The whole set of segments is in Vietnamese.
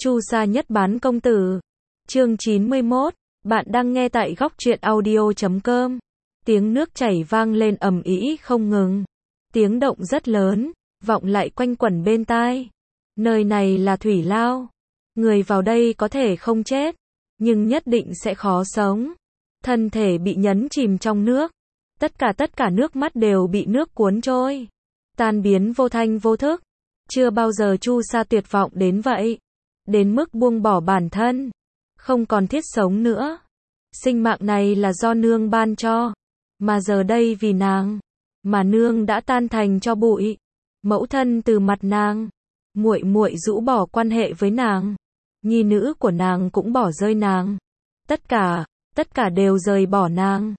Chu Sa nhất bán công tử. Chương 91, bạn đang nghe tại góc truyện audio.com. Tiếng nước chảy vang lên ầm ĩ không ngừng. Tiếng động rất lớn, vọng lại quanh quẩn bên tai. Nơi này là thủy lao. Người vào đây có thể không chết, nhưng nhất định sẽ khó sống. Thân thể bị nhấn chìm trong nước. Tất cả nước mắt đều bị nước cuốn trôi. Tan biến vô thanh vô thức. Chưa bao giờ Chu Sa tuyệt vọng đến vậy. Đến mức buông bỏ bản thân. Không còn thiết sống nữa. Sinh mạng này là do nương ban cho. Mà giờ đây vì nàng. Mà nương đã tan thành cho bụi. Mẫu thân từ mặt nàng. Muội muội rũ bỏ quan hệ với nàng. Nhi nữ của nàng cũng bỏ rơi nàng. Tất cả đều rời bỏ nàng.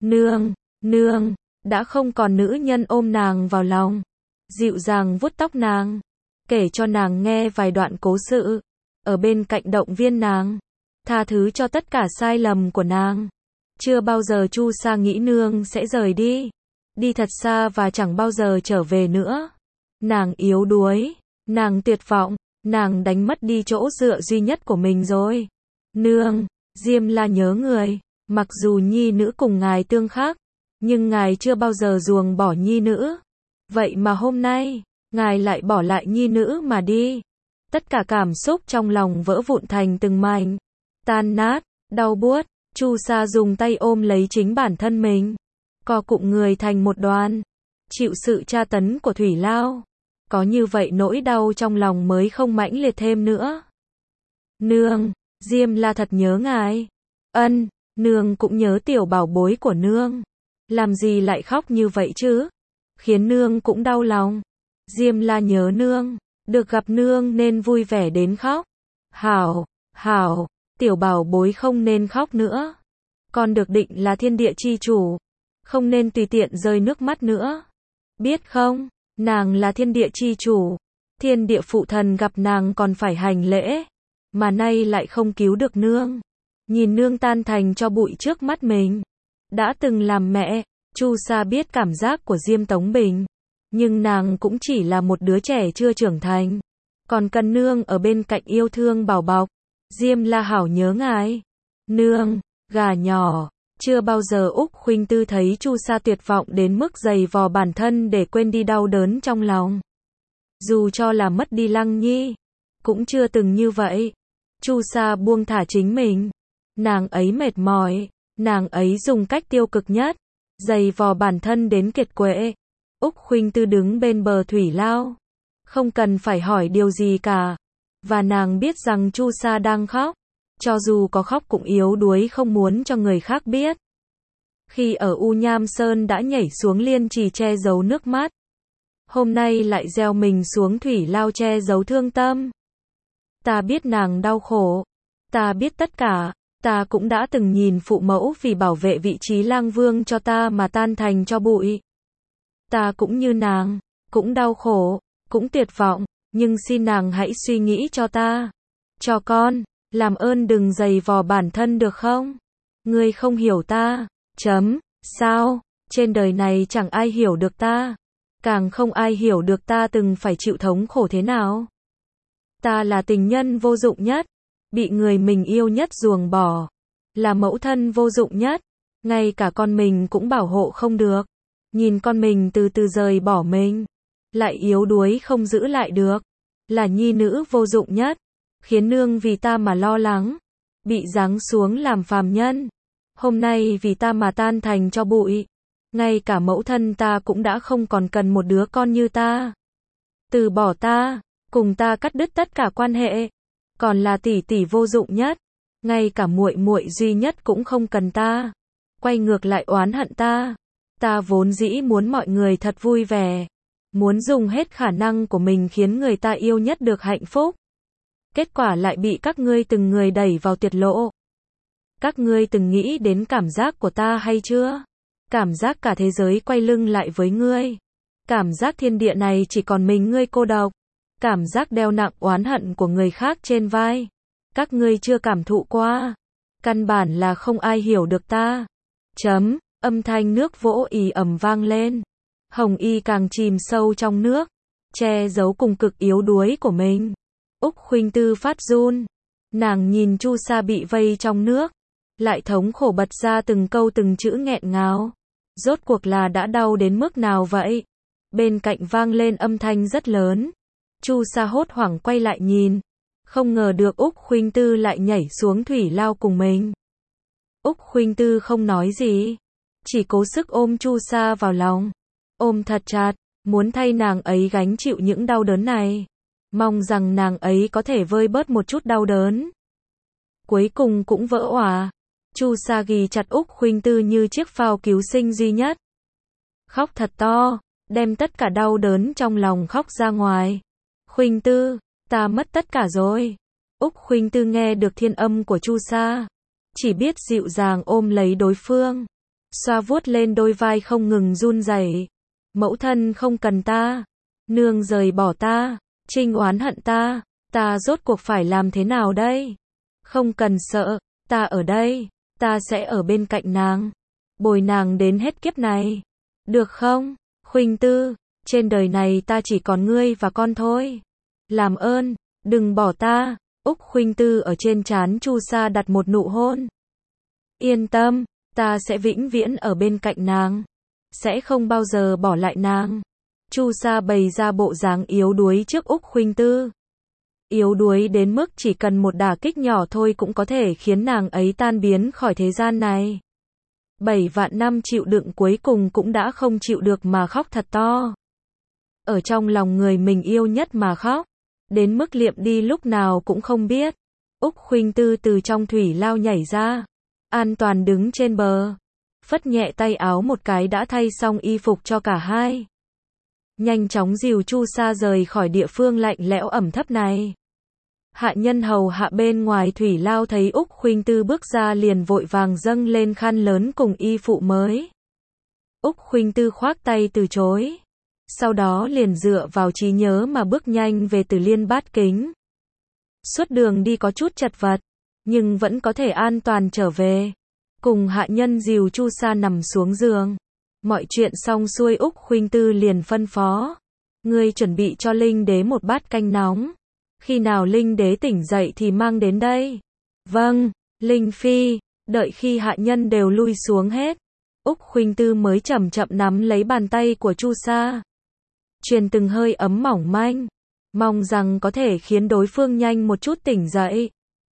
Nương, đã không còn nữ nhân ôm nàng vào lòng. Dịu dàng vuốt tóc nàng. Kể cho nàng nghe vài đoạn cố sự. Ở bên cạnh động viên nàng. Tha thứ cho tất cả sai lầm của nàng. Chưa bao giờ Chu Sa nghĩ nương sẽ rời đi. Đi thật xa và chẳng bao giờ trở về nữa. Nàng yếu đuối. Nàng tuyệt vọng. Nàng đánh mất đi chỗ dựa duy nhất của mình rồi. Nương, Diêm La nhớ người. Mặc dù nhi nữ cùng ngài tương khắc. Nhưng ngài chưa bao giờ ruồng bỏ nhi nữ. Vậy mà hôm nay, ngài lại bỏ lại nhi nữ mà đi. Tất cả cảm xúc trong lòng vỡ vụn thành từng mảnh. Tan nát, đau buốt. Chu Sa dùng tay ôm lấy chính bản thân mình. Co cụm người thành một đoàn. Chịu sự tra tấn của thủy lao. Có như vậy nỗi đau trong lòng mới không mãnh liệt thêm nữa. Nương, Diêm La thật nhớ ngài. Ân, nương cũng nhớ tiểu bảo bối của nương. Làm gì lại khóc như vậy chứ? Khiến nương cũng đau lòng. Diêm La nhớ nương. Được gặp nương nên vui vẻ đến khóc. Hảo, tiểu bảo bối không nên khóc nữa. Con được định là thiên địa chi chủ. Không nên tùy tiện rơi nước mắt nữa. Biết không, nàng là thiên địa chi chủ. Thiên địa phụ thần gặp nàng còn phải hành lễ. Mà nay lại không cứu được nương. Nhìn nương tan thành cho bụi trước mắt mình. Đã từng làm mẹ, Chu Sa biết cảm giác của Diêm Tống Bình. Nhưng nàng cũng chỉ là một đứa trẻ chưa trưởng thành. Còn cần nương ở bên cạnh yêu thương bảo bọc. Diêm La hảo nhớ ngài. Nương, gà nhỏ. Chưa bao giờ Úc Khuynh Tư thấy Chu Sa tuyệt vọng đến mức giày vò bản thân để quên đi đau đớn trong lòng. Dù cho là mất đi Lăng Nhi, cũng chưa từng như vậy. Chu Sa buông thả chính mình. Nàng ấy mệt mỏi. Nàng ấy dùng cách tiêu cực nhất. Giày vò bản thân đến kiệt quệ. Úc Khuynh Tư đứng bên bờ thủy lao. Không cần phải hỏi điều gì cả. Và nàng biết rằng Chu Sa đang khóc. Cho dù có khóc cũng yếu đuối không muốn cho người khác biết. Khi ở U Nham Sơn đã nhảy xuống liên trì che giấu nước mắt. Hôm nay lại gieo mình xuống thủy lao che giấu thương tâm. Ta biết nàng đau khổ. Ta biết tất cả. Ta cũng đã từng nhìn phụ mẫu vì bảo vệ vị trí lang vương cho ta mà tan thành cho bụi. Ta cũng như nàng, cũng đau khổ, cũng tuyệt vọng, nhưng xin nàng hãy suy nghĩ cho ta. Cho con, làm ơn đừng giày vò bản thân được không? Ngươi không hiểu ta. Sao? Trên đời này chẳng ai hiểu được ta. Càng không ai hiểu được ta từng phải chịu thống khổ thế nào. Ta là tình nhân vô dụng nhất. Bị người mình yêu nhất ruồng bỏ. Là mẫu thân vô dụng nhất. Ngay cả con mình cũng bảo hộ không được. Nhìn con mình từ từ rời bỏ mình. Lại yếu đuối không giữ lại được. Là nhi nữ vô dụng nhất. Khiến nương vì ta mà lo lắng. Bị giáng xuống làm phàm nhân. Hôm nay vì ta mà tan thành cho bụi. Ngay cả mẫu thân ta cũng đã không còn cần một đứa con như ta. Từ bỏ ta. Cùng ta cắt đứt tất cả quan hệ. Còn là tỷ tỷ vô dụng nhất. Ngay cả muội muội duy nhất cũng không cần ta. Quay ngược lại oán hận ta. Ta vốn dĩ muốn mọi người thật vui vẻ. Muốn dùng hết khả năng của mình khiến người ta yêu nhất được hạnh phúc. Kết quả lại bị các ngươi từng người đẩy vào tuyệt lộ. Các ngươi từng nghĩ đến cảm giác của ta hay chưa? Cảm giác cả thế giới quay lưng lại với ngươi. Cảm giác thiên địa này chỉ còn mình ngươi cô độc. Cảm giác đeo nặng oán hận của người khác trên vai. Các ngươi chưa cảm thụ qua. Căn bản là không ai hiểu được ta. Âm thanh nước vỗ ì ầm vang lên. Hồng Y càng chìm sâu trong nước. Che giấu cùng cực yếu đuối của mình. Úc Khuynh Tư phát run. Nàng nhìn Chu Sa bị vây trong nước, lại thống khổ bật ra từng câu từng chữ nghẹn ngào. Rốt cuộc là đã đau đến mức nào vậy? Bên cạnh vang lên âm thanh rất lớn. Chu Sa hốt hoảng quay lại nhìn, không ngờ được Úc Khuynh Tư lại nhảy xuống thủy lao cùng mình. Úc Khuynh Tư không nói gì, chỉ cố sức ôm Chu Sa vào lòng, ôm thật chặt, muốn thay nàng ấy gánh chịu những đau đớn này, mong rằng nàng ấy có thể vơi bớt một chút đau đớn. Cuối cùng cũng vỡ òa. Chu Sa ghì chặt Úc Khuynh Tư như chiếc phao cứu sinh duy nhất. Khóc thật to, đem tất cả đau đớn trong lòng khóc ra ngoài. Khuynh Tư, ta mất tất cả rồi. Úc Khuynh Tư nghe được thiên âm của Chu Sa, chỉ biết dịu dàng ôm lấy đối phương, xoa vuốt lên đôi vai không ngừng run rẩy. Mẫu thân không cần ta, nương rời bỏ ta, Trinh oán hận ta rốt cuộc phải làm thế nào đây? Không cần sợ, ta ở đây, ta sẽ ở bên cạnh nàng, bồi nàng đến hết kiếp này. Được không? Khuynh Tư, trên đời này ta chỉ còn ngươi và con thôi. Làm ơn, đừng bỏ ta. Úc Khuynh Tư ở trên trán Chu Sa đặt một nụ hôn. Yên tâm, ta sẽ vĩnh viễn ở bên cạnh nàng, sẽ không bao giờ bỏ lại nàng. Chu Sa bày ra bộ dáng yếu đuối trước Úc Khuynh Tư. Yếu đuối đến mức chỉ cần một đả kích nhỏ thôi cũng có thể khiến nàng ấy tan biến khỏi thế gian này. 7 vạn năm chịu đựng cuối cùng cũng đã không chịu được mà khóc thật to. Ở trong lòng người mình yêu nhất mà khóc, đến mức liệm đi lúc nào cũng không biết. Úc Khuynh Tư từ trong thủy lao nhảy ra, an toàn đứng trên bờ, phất nhẹ tay áo một cái đã thay xong y phục cho cả hai. Nhanh chóng dìu Chu Sa rời khỏi địa phương lạnh lẽo ẩm thấp này. Hạ nhân hầu hạ bên ngoài thủy lao thấy Úc Khuynh Tư bước ra liền vội vàng dâng lên khăn lớn cùng y phụ mới. Úc Khuynh Tư khoác tay từ chối, sau đó liền dựa vào trí nhớ mà bước nhanh về Từ Liên Bát Kính. Suốt đường đi có chút chật vật, nhưng vẫn có thể an toàn trở về. Cùng hạ nhân dìu Chu Sa nằm xuống giường. Mọi chuyện xong xuôi Úc Khuynh Tư liền phân phó. Ngươi chuẩn bị cho Linh Đế một bát canh nóng. Khi nào Linh Đế tỉnh dậy thì mang đến đây. Vâng, Linh Phi. Đợi khi hạ nhân đều lui xuống hết, Úc Khuynh Tư mới chậm chậm nắm lấy bàn tay của Chu Sa, truyền từng hơi ấm mỏng manh, mong rằng có thể khiến đối phương nhanh một chút tỉnh dậy.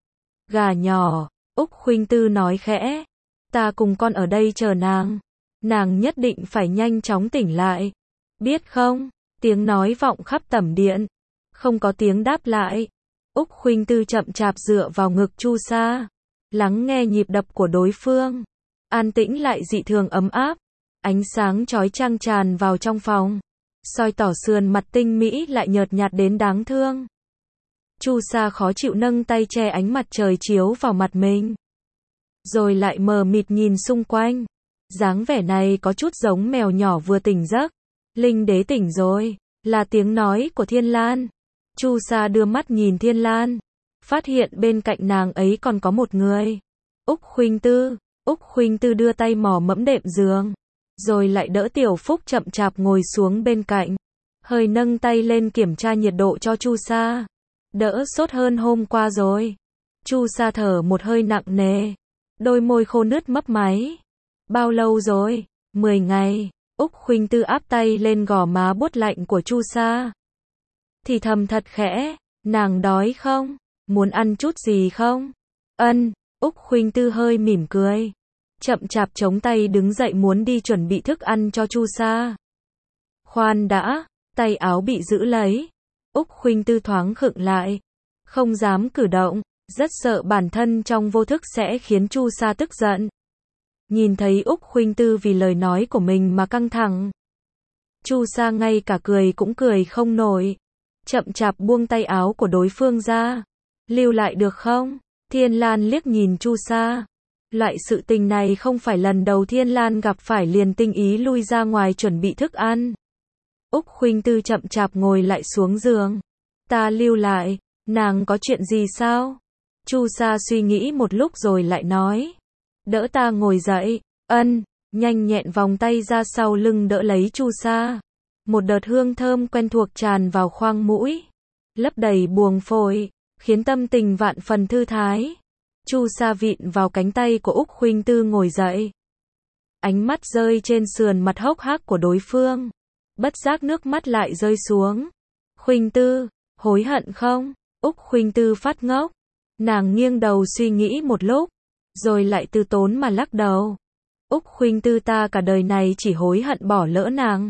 Gà nhỏ, Úc Khuynh Tư nói khẽ, ta cùng con ở đây chờ nàng. Nàng nhất định phải nhanh chóng tỉnh lại. Biết không? Tiếng nói vọng khắp tẩm điện. Không có tiếng đáp lại. Úc Khuynh Tư chậm chạp dựa vào ngực Chu Sa, lắng nghe nhịp đập của đối phương. An tĩnh lại dị thường ấm áp. Ánh sáng chói chang tràn vào trong phòng, soi tỏ sườn mặt tinh mỹ lại nhợt nhạt đến đáng thương. Chu Sa khó chịu nâng tay che ánh mặt trời chiếu vào mặt mình, rồi lại mờ mịt nhìn xung quanh. Dáng vẻ này có chút giống mèo nhỏ vừa tỉnh giấc. Linh Đế tỉnh rồi, là tiếng nói của Thiên Lan. Chu Sa đưa mắt nhìn Thiên Lan, phát hiện bên cạnh nàng ấy còn có một người. Úc Khuynh Tư. Úc Khuynh Tư đưa tay mò mẫm đệm giường, rồi lại đỡ Tiểu Phúc chậm chạp ngồi xuống bên cạnh, hơi nâng tay lên kiểm tra nhiệt độ cho Chu Sa. Đỡ sốt hơn hôm qua rồi. Chu Sa thở một hơi nặng nề, đôi môi khô nứt mấp máy. Bao lâu rồi? 10 ngày. Úc Khuynh Tư áp tay lên gò má buốt lạnh của Chu Sa, thì thầm thật khẽ, nàng đói không? Muốn ăn chút gì không? Ân. Úc Khuynh Tư hơi mỉm cười, chậm chạp chống tay đứng dậy muốn đi chuẩn bị thức ăn cho Chu Sa. Khoan đã, tay áo bị giữ lấy. Úc Khuynh Tư thoáng khựng lại, không dám cử động, rất sợ bản thân trong vô thức sẽ khiến Chu Sa tức giận. Nhìn thấy Úc Khuynh Tư vì lời nói của mình mà căng thẳng, Chu Sa ngay cả cười cũng cười không nổi, chậm chạp buông tay áo của đối phương ra. Lưu lại được không? Thiên Lan liếc nhìn Chu Sa. Loại sự tình này không phải lần đầu Thiên Lan gặp phải, liền tinh ý lui ra ngoài chuẩn bị thức ăn. Úc Khuynh Tư chậm chạp ngồi lại xuống giường. Ta lưu lại, nàng có chuyện gì sao? Chu Sa suy nghĩ một lúc rồi lại nói. Đỡ ta ngồi dậy. Ân. Nhanh nhẹn vòng tay ra sau lưng đỡ lấy Chu Sa. Một đợt hương thơm quen thuộc tràn vào khoang mũi, lấp đầy buồng phổi, khiến tâm tình vạn phần thư thái. Chu Sa vịn vào cánh tay của Úc Khuynh Tư ngồi dậy. Ánh mắt rơi trên sườn mặt hốc hác của đối phương. Bất giác nước mắt lại rơi xuống. Khuynh Tư, hối hận không? Úc Khuynh Tư phát ngốc. Nàng nghiêng đầu suy nghĩ một lúc, rồi lại từ tốn mà lắc đầu. Úc Khuynh Tư, ta cả đời này chỉ hối hận bỏ lỡ nàng,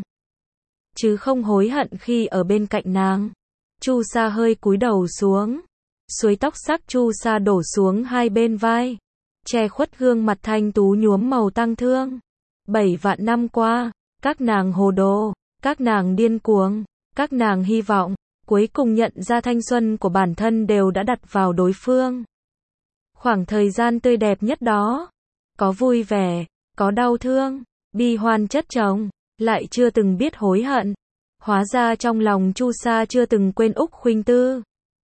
chứ không hối hận khi ở bên cạnh nàng. Chu Sa hơi cúi đầu xuống. Suối tóc sắc Chu Sa đổ xuống hai bên vai, che khuất gương mặt thanh tú nhuốm màu tang thương. 7 vạn năm qua, các nàng hồ đồ, các nàng điên cuồng, các nàng hy vọng, cuối cùng nhận ra thanh xuân của bản thân đều đã đặt vào đối phương. Khoảng thời gian tươi đẹp nhất đó, có vui vẻ, có đau thương, bi hoan chất chồng, lại chưa từng biết hối hận. Hóa ra trong lòng Chu Sa chưa từng quên Úc Khuynh Tư,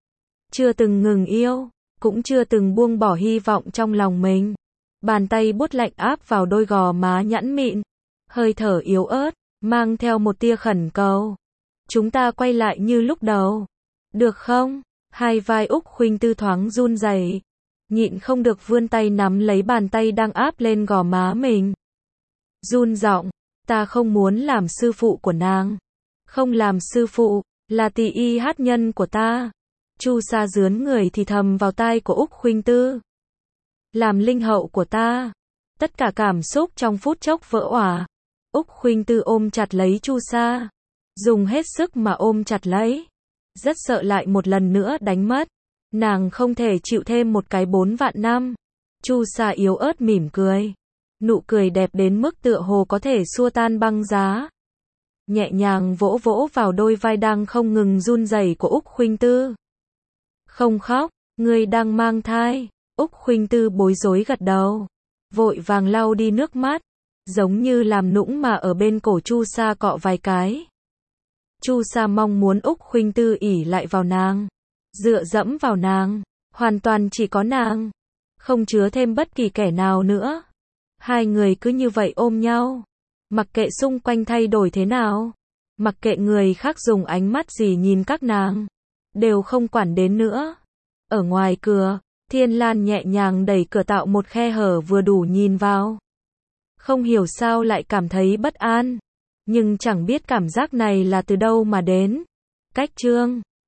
chưa từng ngừng yêu, cũng chưa từng buông bỏ hy vọng trong lòng mình. Bàn tay buốt lạnh áp vào đôi gò má nhẵn mịn, hơi thở yếu ớt, mang theo một tia khẩn cầu. Chúng ta quay lại như lúc đầu, được không? Hai vai Úc Khuynh Tư thoáng run rẩy, nhịn không được vươn tay nắm lấy bàn tay đang áp lên gò má mình. Run giọng, ta không muốn làm sư phụ của nàng. Không làm sư phụ, là tỳ y hát nhân của ta. Chu Sa dướn người thì thầm vào tai của Úc Khuynh Tư. Làm linh hậu của ta. Tất cả cảm xúc trong phút chốc vỡ òa. Úc Khuynh Tư ôm chặt lấy Chu Sa, dùng hết sức mà ôm chặt lấy. Rất sợ lại một lần nữa đánh mất. Nàng không thể chịu thêm một cái 4 vạn năm. Chu Sa yếu ớt mỉm cười. Nụ cười đẹp đến mức tựa hồ có thể xua tan băng giá. Nhẹ nhàng vỗ vỗ vào đôi vai đang không ngừng run rẩy của Úc Khuynh Tư. Không khóc, ngươi đang mang thai. Úc Khuynh Tư bối rối gật đầu, vội vàng lau đi nước mắt, giống như làm nũng mà ở bên cổ Chu Sa cọ vài cái. Chu Sa mong muốn Úc Khuynh Tư ỷ lại vào nàng, dựa dẫm vào nàng, hoàn toàn chỉ có nàng, không chứa thêm bất kỳ kẻ nào nữa. Hai người cứ như vậy ôm nhau, mặc kệ xung quanh thay đổi thế nào, mặc kệ người khác dùng ánh mắt gì nhìn các nàng, đều không quản đến nữa. Ở ngoài cửa, Thiên Lan nhẹ nhàng đẩy cửa tạo một khe hở vừa đủ nhìn vào. Không hiểu sao lại cảm thấy bất an, nhưng chẳng biết cảm giác này là từ đâu mà đến. Cách chương